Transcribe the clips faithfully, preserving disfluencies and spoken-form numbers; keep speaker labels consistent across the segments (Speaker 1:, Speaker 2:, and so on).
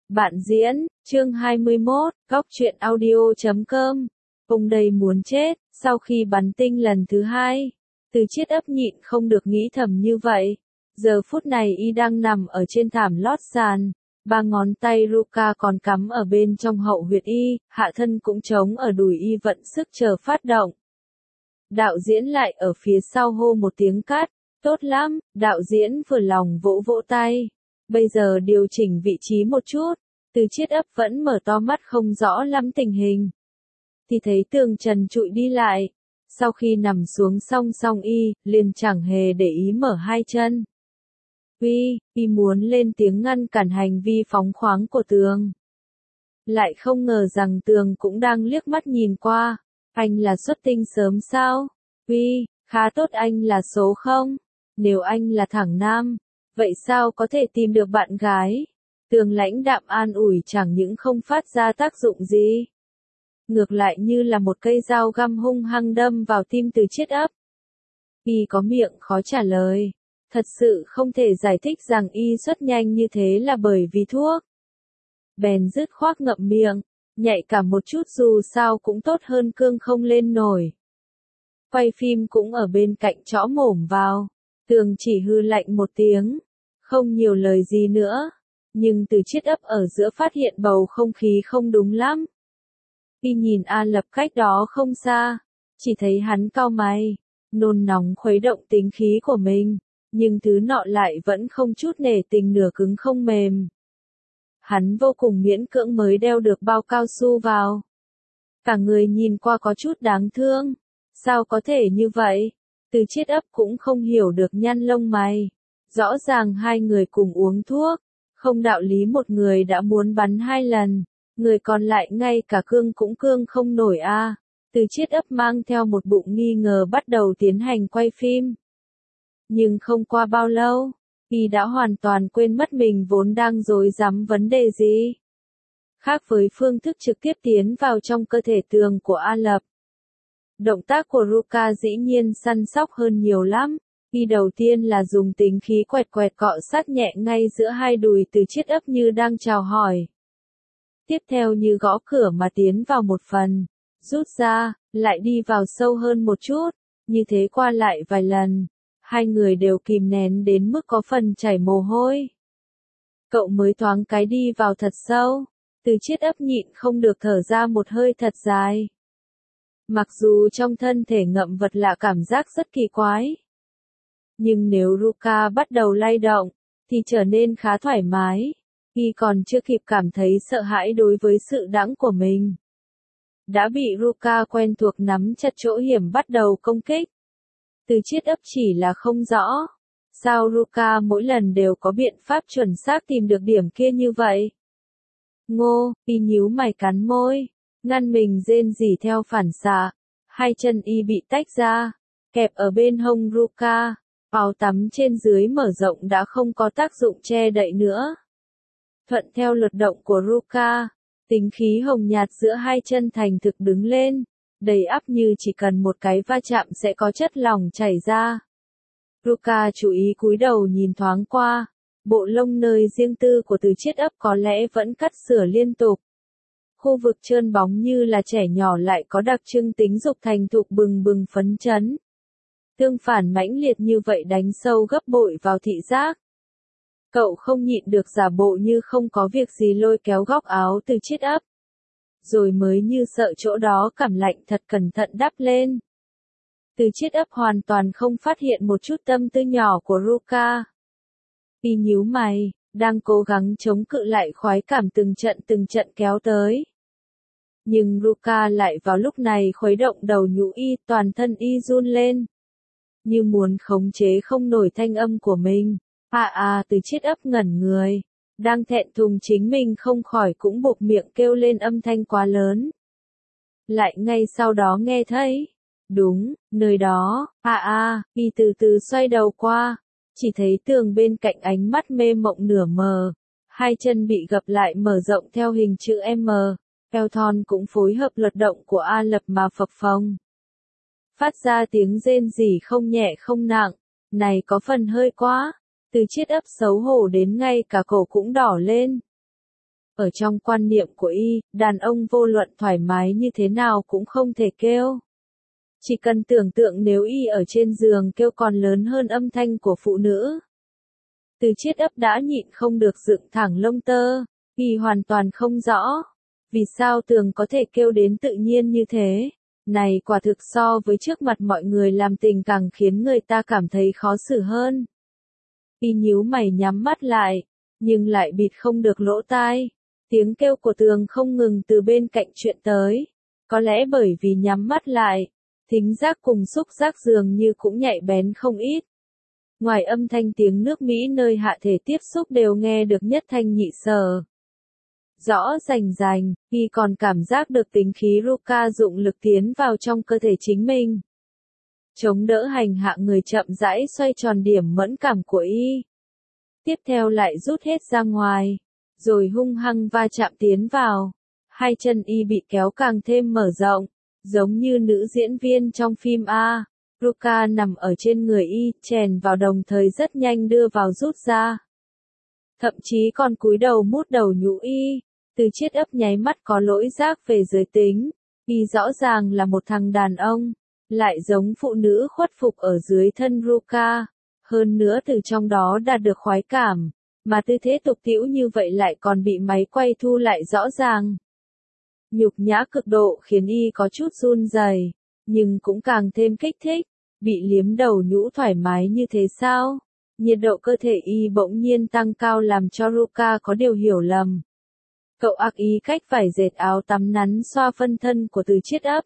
Speaker 1: Bạn diễn, chương hai mươi mốt, góc truyện audio chấm com. Ông đây muốn chết, sau khi bắn tinh lần thứ hai. Từ Chiết ấp nhịn không được nghĩ thầm như vậy. Giờ phút này y đang nằm ở trên thảm lót sàn. Ba ngón tay Ruka còn cắm ở bên trong hậu huyệt y, hạ thân cũng trống ở đùi y vận sức chờ phát động. Đạo diễn lại ở phía sau hô một tiếng cắt. Tốt lắm, đạo diễn vừa lòng vỗ vỗ tay. Bây giờ điều chỉnh vị trí một chút. Từ Chiết ấp vẫn mở to mắt không rõ lắm tình hình. Thì thấy tường trần trụi đi lại. Sau khi nằm xuống song song y, liền chẳng hề để ý mở hai chân. Uy, y muốn lên tiếng ngăn cản hành vi phóng khoáng của Tường. Lại không ngờ rằng Tường cũng đang liếc mắt nhìn qua. Anh là xuất tinh sớm sao? Uy, khá tốt, anh là số không? Nếu anh là thẳng nam, vậy sao có thể tìm được bạn gái? Tường lãnh đạm an ủi chẳng những không phát ra tác dụng gì. Ngược lại như là một cây dao găm hung hăng đâm vào tim Từ Chiết ấp. Y có miệng khó trả lời. Thật sự không thể giải thích rằng y xuất nhanh như thế là bởi vì thuốc. Bèn dứt khoát ngậm miệng, nhạy cả một chút dù sao cũng tốt hơn cương không lên nổi. Quay phim cũng ở bên cạnh chõ mổm vào. Tường chỉ hư lạnh một tiếng, không nhiều lời gì nữa. Nhưng Từ Chiết ấp ở giữa phát hiện bầu không khí không đúng lắm. Y nhìn A Lập cách đó không xa, chỉ thấy hắn cau mày, nôn nóng khuấy động tính khí của mình, nhưng thứ nọ lại vẫn không chút nể tình nửa cứng không mềm. Hắn vô cùng miễn cưỡng mới đeo được bao cao su vào. Cả người nhìn qua có chút đáng thương. Sao có thể như vậy? Từ Chiết ấp cũng không hiểu được nhăn lông mày. Rõ ràng hai người cùng uống thuốc. Không đạo lý một người đã muốn bắn hai lần. Người còn lại ngay cả cương cũng cương không nổi a. À. Từ Chiết ấp mang theo một bụng nghi ngờ bắt đầu tiến hành quay phim. Nhưng không qua bao lâu, y đã hoàn toàn quên mất mình vốn đang rối rắm vấn đề gì. Khác với phương thức trực tiếp tiến vào trong cơ thể Tường của A Lập. Động tác của Ruka dĩ nhiên săn sóc hơn nhiều lắm. Y đầu tiên là dùng tính khí quẹt quẹt cọ sát nhẹ ngay giữa hai đùi Từ Chiết ấp như đang chào hỏi. Tiếp theo như gõ cửa mà tiến vào một phần, rút ra, lại đi vào sâu hơn một chút, như thế qua lại vài lần. Hai người đều kìm nén đến mức có phần chảy mồ hôi. Cậu mới thoáng cái đi vào thật sâu. Từ Chiết ấp nhịn không được thở ra một hơi thật dài. Mặc dù trong thân thể ngậm vật lạ cảm giác rất kỳ quái. Nhưng nếu Ruka bắt đầu lay động, thì trở nên khá thoải mái. Y còn chưa kịp cảm thấy sợ hãi đối với sự đãng của mình. Đã bị Ruka quen thuộc nắm chặt chỗ hiểm bắt đầu công kích. Từ Chiết ấp chỉ là không rõ. Sao Ruka mỗi lần đều có biện pháp chuẩn xác tìm được điểm kia như vậy? Ngô, y nhíu mày cắn môi, ngăn mình rên rỉ theo phản xạ. Hai chân y bị tách ra, kẹp ở bên hông Ruka. Áo tắm trên dưới mở rộng đã không có tác dụng che đậy nữa. Thuận theo luật động của Ruka, tính khí hồng nhạt giữa hai chân thành thực đứng lên, đầy ắp như chỉ cần một cái va chạm sẽ có chất lỏng chảy ra. Ruka chú ý cúi đầu nhìn thoáng qua, bộ lông nơi riêng tư của Từ Chiết ấp có lẽ vẫn cắt sửa liên tục. Khu vực trơn bóng như là trẻ nhỏ lại có đặc trưng tính dục thành thục bừng bừng phấn chấn. Tương phản mãnh liệt như vậy đánh sâu gấp bội vào thị giác. Cậu không nhịn được giả bộ như không có việc gì lôi kéo góc áo Từ Chiết ấp. Rồi mới như sợ chỗ đó cảm lạnh thật cẩn thận đắp lên. Từ Chiết ấp hoàn toàn không phát hiện một chút tâm tư nhỏ của Ruka. Y nhíu mày, đang cố gắng chống cự lại khoái cảm từng trận từng trận kéo tới. Nhưng Ruka lại vào lúc này khuấy động đầu nhũ y, toàn thân y run lên. Như muốn khống chế không nổi thanh âm của mình. À à, Từ Chiết ấp ngẩn người. Đang thẹn thùng chính mình không khỏi cũng buộc miệng kêu lên âm thanh quá lớn. Lại ngay sau đó nghe thấy. Đúng, nơi đó, à à, y từ từ xoay đầu qua. Chỉ thấy Tường bên cạnh ánh mắt mê mộng nửa mờ. Hai chân bị gập lại mở rộng theo hình chữ M. Eo thon cũng phối hợp luật động của A Lập mà phập phồng. Phát ra tiếng rên rỉ không nhẹ không nặng. Này có phần hơi quá. Từ Chiết ấp xấu hổ đến ngay cả cổ cũng đỏ lên. Ở trong quan niệm của y, đàn ông vô luận thoải mái như thế nào cũng không thể kêu. Chỉ cần tưởng tượng nếu y ở trên giường kêu còn lớn hơn âm thanh của phụ nữ. Từ Chiết Ấp đã nhịn không được dựng thẳng lông tơ, y hoàn toàn không rõ. Vì sao Tường có thể kêu đến tự nhiên như thế? Này quả thực so với trước mặt mọi người làm tình càng khiến người ta cảm thấy khó xử hơn. Y nhíu mày nhắm mắt lại, nhưng lại bịt không được lỗ tai. Tiếng kêu của Tường không ngừng từ bên cạnh chuyện tới. Có lẽ bởi vì nhắm mắt lại, thính giác cùng xúc giác dường như cũng nhạy bén không ít. Ngoài âm thanh tiếng nước Mỹ nơi hạ thể tiếp xúc đều nghe được nhất thanh nhị sở. Rõ rành rành, y còn cảm giác được tính khí Ruka dụng lực tiến vào trong cơ thể chính mình. Chống đỡ hành hạ người chậm rãi xoay tròn điểm mẫn cảm của y. Tiếp theo lại rút hết ra ngoài, rồi hung hăng va chạm tiến vào. Hai chân y bị kéo càng thêm mở rộng, giống như nữ diễn viên trong phim A. Ruka nằm ở trên người y, chèn vào đồng thời rất nhanh đưa vào rút ra. Thậm chí còn cúi đầu mút đầu nhũ y. Từ Chiết Ấp nháy mắt có lỗi giác về giới tính. Y rõ ràng là một thằng đàn ông, lại giống phụ nữ khuất phục ở dưới thân Ruka. Hơn nữa từ trong đó đạt được khoái cảm, mà tư thế tục tĩu như vậy lại còn bị máy quay thu lại rõ ràng. Nhục nhã cực độ khiến y có chút run rẩy, nhưng cũng càng thêm kích thích. Bị liếm đầu nhũ thoải mái như thế sao? Nhiệt độ cơ thể y bỗng nhiên tăng cao làm cho Ruka có điều hiểu lầm. Cậu ác ý cách vải dệt áo tắm nắn xoa phân thân của Từ Chiết Ấp.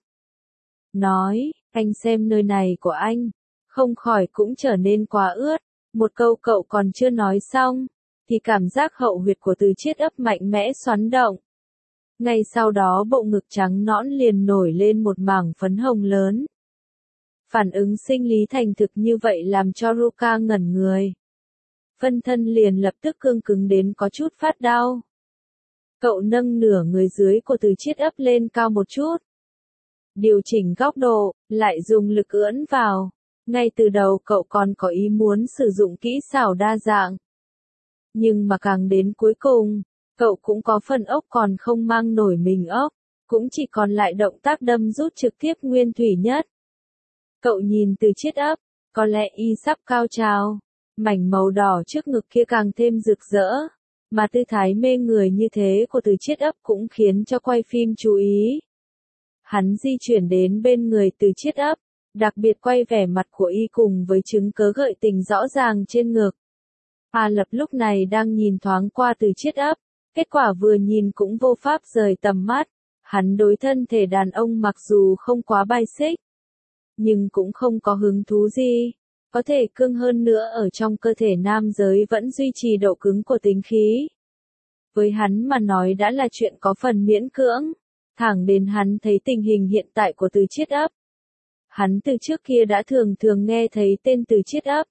Speaker 1: Nói, anh xem nơi này của anh, không khỏi cũng trở nên quá ướt. Một câu cậu còn chưa nói xong, thì cảm giác hậu huyệt của Từ Chiết Ấp mạnh mẽ xoắn động. Ngay sau đó bộ ngực trắng nõn liền nổi lên một mảng phấn hồng lớn. Phản ứng sinh lý thành thực như vậy làm cho Ruka ngẩn người. Phân thân liền lập tức cương cứng đến có chút phát đau. Cậu nâng nửa người dưới của Từ Chiết Ấp lên cao một chút. Điều chỉnh góc độ, lại dùng lực ưỡn vào. Ngay từ đầu cậu còn có ý muốn sử dụng kỹ xảo đa dạng. Nhưng mà càng đến cuối cùng, cậu cũng có phần ốc còn không mang nổi mình ốc, cũng chỉ còn lại động tác đâm rút trực tiếp nguyên thủy nhất. Cậu nhìn Từ Chiết Ấp, có lẽ y sắp cao trào, mảnh màu đỏ trước ngực kia càng thêm rực rỡ, mà tư thái mê người như thế của Từ Chiết Ấp cũng khiến cho quay phim chú ý. Hắn di chuyển đến bên người Từ Chiết Ấp, đặc biệt quay vẻ mặt của y cùng với chứng cớ gợi tình rõ ràng trên ngực. A Lập lúc này đang nhìn thoáng qua Từ Chiết Ấp, kết quả vừa nhìn cũng vô pháp rời tầm mắt. Hắn đối thân thể đàn ông mặc dù không quá bài xích, nhưng cũng không có hứng thú gì. Có thể cương hơn nữa ở trong cơ thể nam giới vẫn duy trì độ cứng của tính khí. Với hắn mà nói đã là chuyện có phần miễn cưỡng. Thẳng đến hắn thấy tình hình hiện tại của Từ Chiết Ấp. Hắn từ trước kia đã thường thường nghe thấy tên Từ Chiết Ấp.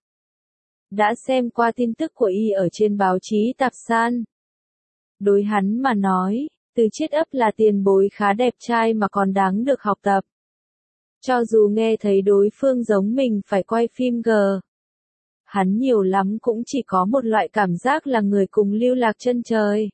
Speaker 1: Đã xem qua tin tức của y ở trên báo chí tạp san. Đối hắn mà nói, Từ Chiết Ấp là tiền bối khá đẹp trai mà còn đáng được học tập. Cho dù nghe thấy đối phương giống mình phải quay phim G. Hắn nhiều lắm cũng chỉ có một loại cảm giác là người cùng lưu lạc chân trời.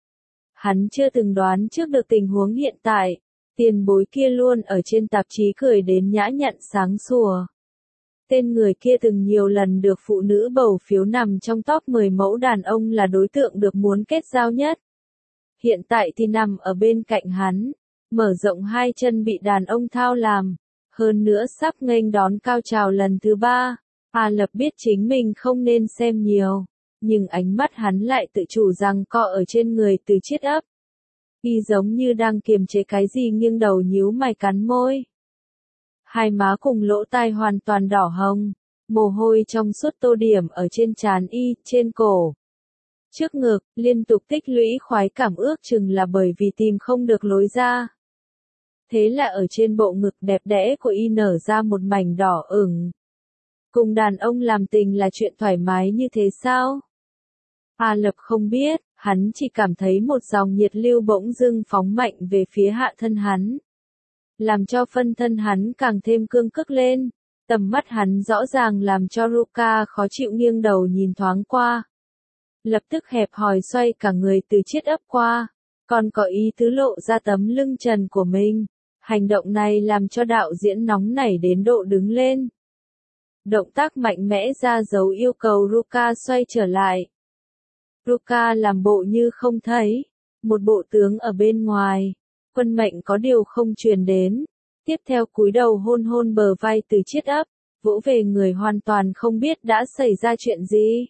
Speaker 1: Hắn chưa từng đoán trước được tình huống hiện tại, tiền bối kia luôn ở trên tạp chí cười đến nhã nhặn sáng sủa. Tên người kia từng nhiều lần được phụ nữ bầu phiếu nằm trong top mười mẫu đàn ông là đối tượng được muốn kết giao nhất. Hiện tại thì nằm ở bên cạnh hắn, mở rộng hai chân bị đàn ông thao làm, hơn nữa sắp nghênh đón cao trào lần thứ ba. A Lập biết chính mình không nên xem nhiều, nhưng ánh mắt hắn lại tự chủ rằng co ở trên người Từ Chiết Ấp. Y giống như đang kiềm chế cái gì nghiêng đầu nhíu mày cắn môi. Hai má cùng lỗ tai hoàn toàn đỏ hồng, mồ hôi trong suốt tô điểm ở trên trán y, trên cổ. Trước ngực, liên tục tích lũy khoái cảm ước chừng là bởi vì tìm không được lối ra. Thế là ở trên bộ ngực đẹp đẽ của y nở ra một mảnh đỏ ửng. Cùng đàn ông làm tình là chuyện thoải mái như thế sao? A Lập không biết, hắn chỉ cảm thấy một dòng nhiệt lưu bỗng dưng phóng mạnh về phía hạ thân hắn. Làm cho phân thân hắn càng thêm cương cức lên, tầm mắt hắn rõ ràng làm cho Ruka khó chịu nghiêng đầu nhìn thoáng qua. Lập tức hẹp hòi xoay cả người Từ Chiết Ấp qua, còn có ý tứ lộ ra tấm lưng trần của mình. Hành động này làm cho đạo diễn nóng nảy đến độ đứng lên. Động tác mạnh mẽ ra dấu yêu cầu Ruka xoay trở lại. Ruka làm bộ như không thấy, một bộ tướng ở bên ngoài, quân mệnh có điều không truyền đến. Tiếp theo cúi đầu hôn hôn bờ vai Từ Chiết ấp, vỗ về người hoàn toàn không biết đã xảy ra chuyện gì.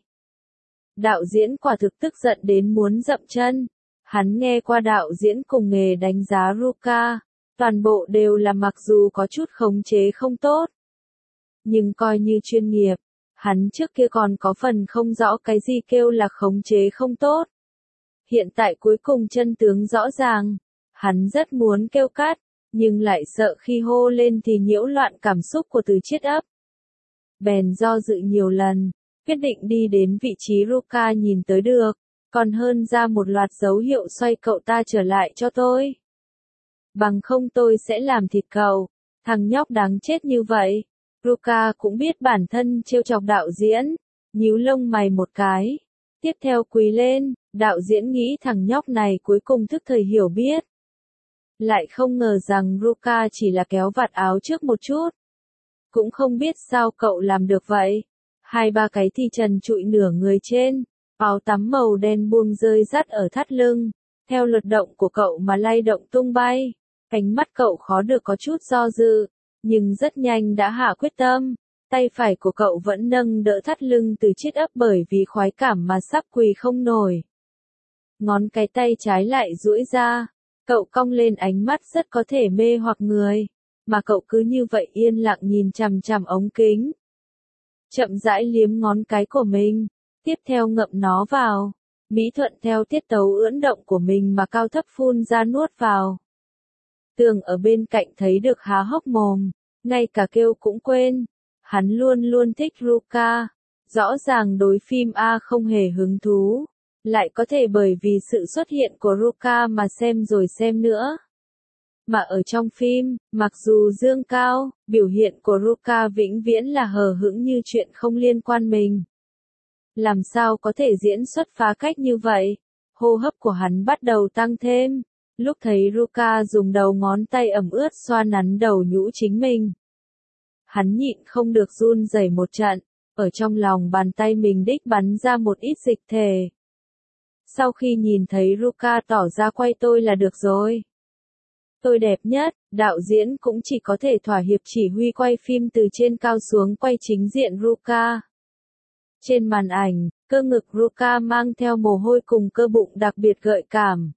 Speaker 1: Đạo diễn quả thực tức giận đến muốn dậm chân. Hắn nghe qua đạo diễn cùng nghề đánh giá Ruka, toàn bộ đều là mặc dù có chút khống chế không tốt, nhưng coi như chuyên nghiệp. Hắn trước kia còn có phần không rõ cái gì kêu là khống chế không tốt. Hiện tại cuối cùng chân tướng rõ ràng, hắn rất muốn kêu cắt, nhưng lại sợ khi hô lên thì nhiễu loạn cảm xúc của Từ Chiết ấp. Bèn do dự nhiều lần, quyết định đi đến vị trí Ruka nhìn tới được, còn hơn ra một loạt dấu hiệu xoay cậu ta trở lại cho tôi. Bằng không tôi sẽ làm thịt cậu, thằng nhóc đáng chết như vậy. Ruka cũng biết bản thân trêu chọc đạo diễn, nhíu lông mày một cái. Tiếp theo quỳ lên, đạo diễn nghĩ thằng nhóc này cuối cùng thức thời hiểu biết. Lại không ngờ rằng Ruka chỉ là kéo vạt áo trước một chút. Cũng không biết sao cậu làm được vậy. Hai ba cái thì trần trụi nửa người trên, áo tắm màu đen buông rơi rắt ở thắt lưng, theo luật động của cậu mà lay động tung bay. Ánh mắt cậu khó được có chút do dự, nhưng rất nhanh đã hạ quyết tâm. Tay phải của cậu vẫn nâng đỡ thắt lưng Từ Chiết ấp bởi vì khoái cảm mà sắp quỳ không nổi. Ngón cái tay trái lại duỗi ra, cậu cong lên ánh mắt rất có thể mê hoặc người, mà cậu cứ như vậy yên lặng nhìn chằm chằm ống kính. Chậm rãi liếm ngón cái của mình, tiếp theo ngậm nó vào, mỹ thuận theo tiết tấu ưỡn động của mình mà cao thấp phun ra nuốt vào. Tường ở bên cạnh thấy được há hốc mồm, ngay cả kêu cũng quên. Hắn luôn luôn thích Ruka, rõ ràng đối phim A không hề hứng thú, lại có thể bởi vì sự xuất hiện của Ruka mà xem rồi xem nữa. Mà ở trong phim, mặc dù dương cao, biểu hiện của Ruka vĩnh viễn là hờ hững như chuyện không liên quan mình. Làm sao có thể diễn xuất phá cách như vậy? Hô hấp của hắn bắt đầu tăng thêm, lúc thấy Ruka dùng đầu ngón tay ẩm ướt xoa nắn đầu nhũ chính mình. Hắn nhịn không được run rẩy một trận, ở trong lòng bàn tay mình đích bắn ra một ít dịch thể. Sau khi nhìn thấy Ruka tỏ ra quay tôi là được rồi. Tôi đẹp nhất, đạo diễn cũng chỉ có thể thỏa hiệp chỉ huy quay phim từ trên cao xuống quay chính diện Ruka. Trên màn ảnh, cơ ngực Ruka mang theo mồ hôi cùng cơ bụng đặc biệt gợi cảm.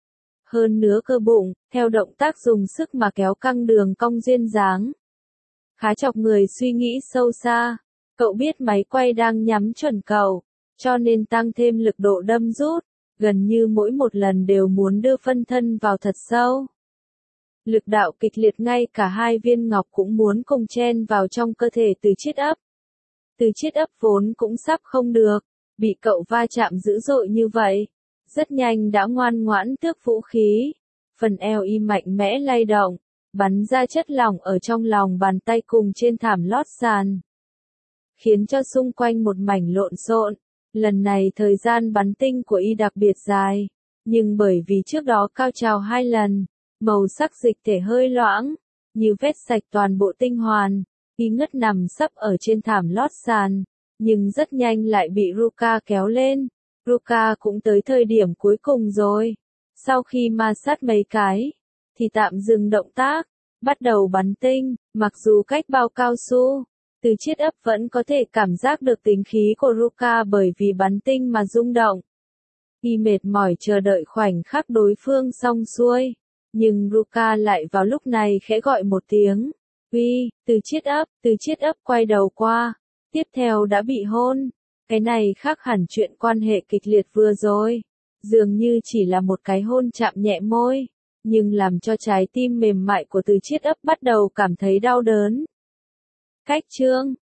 Speaker 1: Hơn nữa cơ bụng, theo động tác dùng sức mà kéo căng đường cong duyên dáng. Khá chọc người suy nghĩ sâu xa. Cậu biết máy quay đang nhắm chuẩn cậu, cho nên tăng thêm lực độ đâm rút, gần như mỗi một lần đều muốn đưa phân thân vào thật sâu. Lực đạo kịch liệt ngay cả hai viên ngọc cũng muốn cùng chen vào trong cơ thể Từ Chiết ấp. Từ Chiết ấp vốn cũng sắp không được, bị cậu va chạm dữ dội như vậy, rất nhanh đã ngoan ngoãn tước vũ khí, phần eo y mạnh mẽ lay động, bắn ra chất lỏng ở trong lòng bàn tay cùng trên thảm lót sàn, khiến cho xung quanh một mảnh lộn xộn. Lần này thời gian bắn tinh của y đặc biệt dài, nhưng bởi vì trước đó cao trào hai lần, màu sắc dịch thể hơi loãng, như vét sạch toàn bộ tinh hoàn, y ngất nằm sấp ở trên thảm lót sàn, nhưng rất nhanh lại bị Ruka kéo lên. Ruka cũng tới thời điểm cuối cùng rồi. Sau khi ma sát mấy cái, thì tạm dừng động tác, bắt đầu bắn tinh, mặc dù cách bao cao su. Từ Chiết ấp vẫn có thể cảm giác được tính khí của Ruka bởi vì bắn tinh mà rung động. Y mệt mỏi chờ đợi khoảnh khắc đối phương xong xuôi, nhưng Ruka lại vào lúc này khẽ gọi một tiếng. Uy, Từ Chiết ấp, Từ Chiết ấp quay đầu qua, tiếp theo đã bị hôn. Cái này khác hẳn chuyện quan hệ kịch liệt vừa rồi, dường như chỉ là một cái hôn chạm nhẹ môi, nhưng làm cho trái tim mềm mại của Từ Chiết ấp bắt đầu cảm thấy đau đớn. Cách chương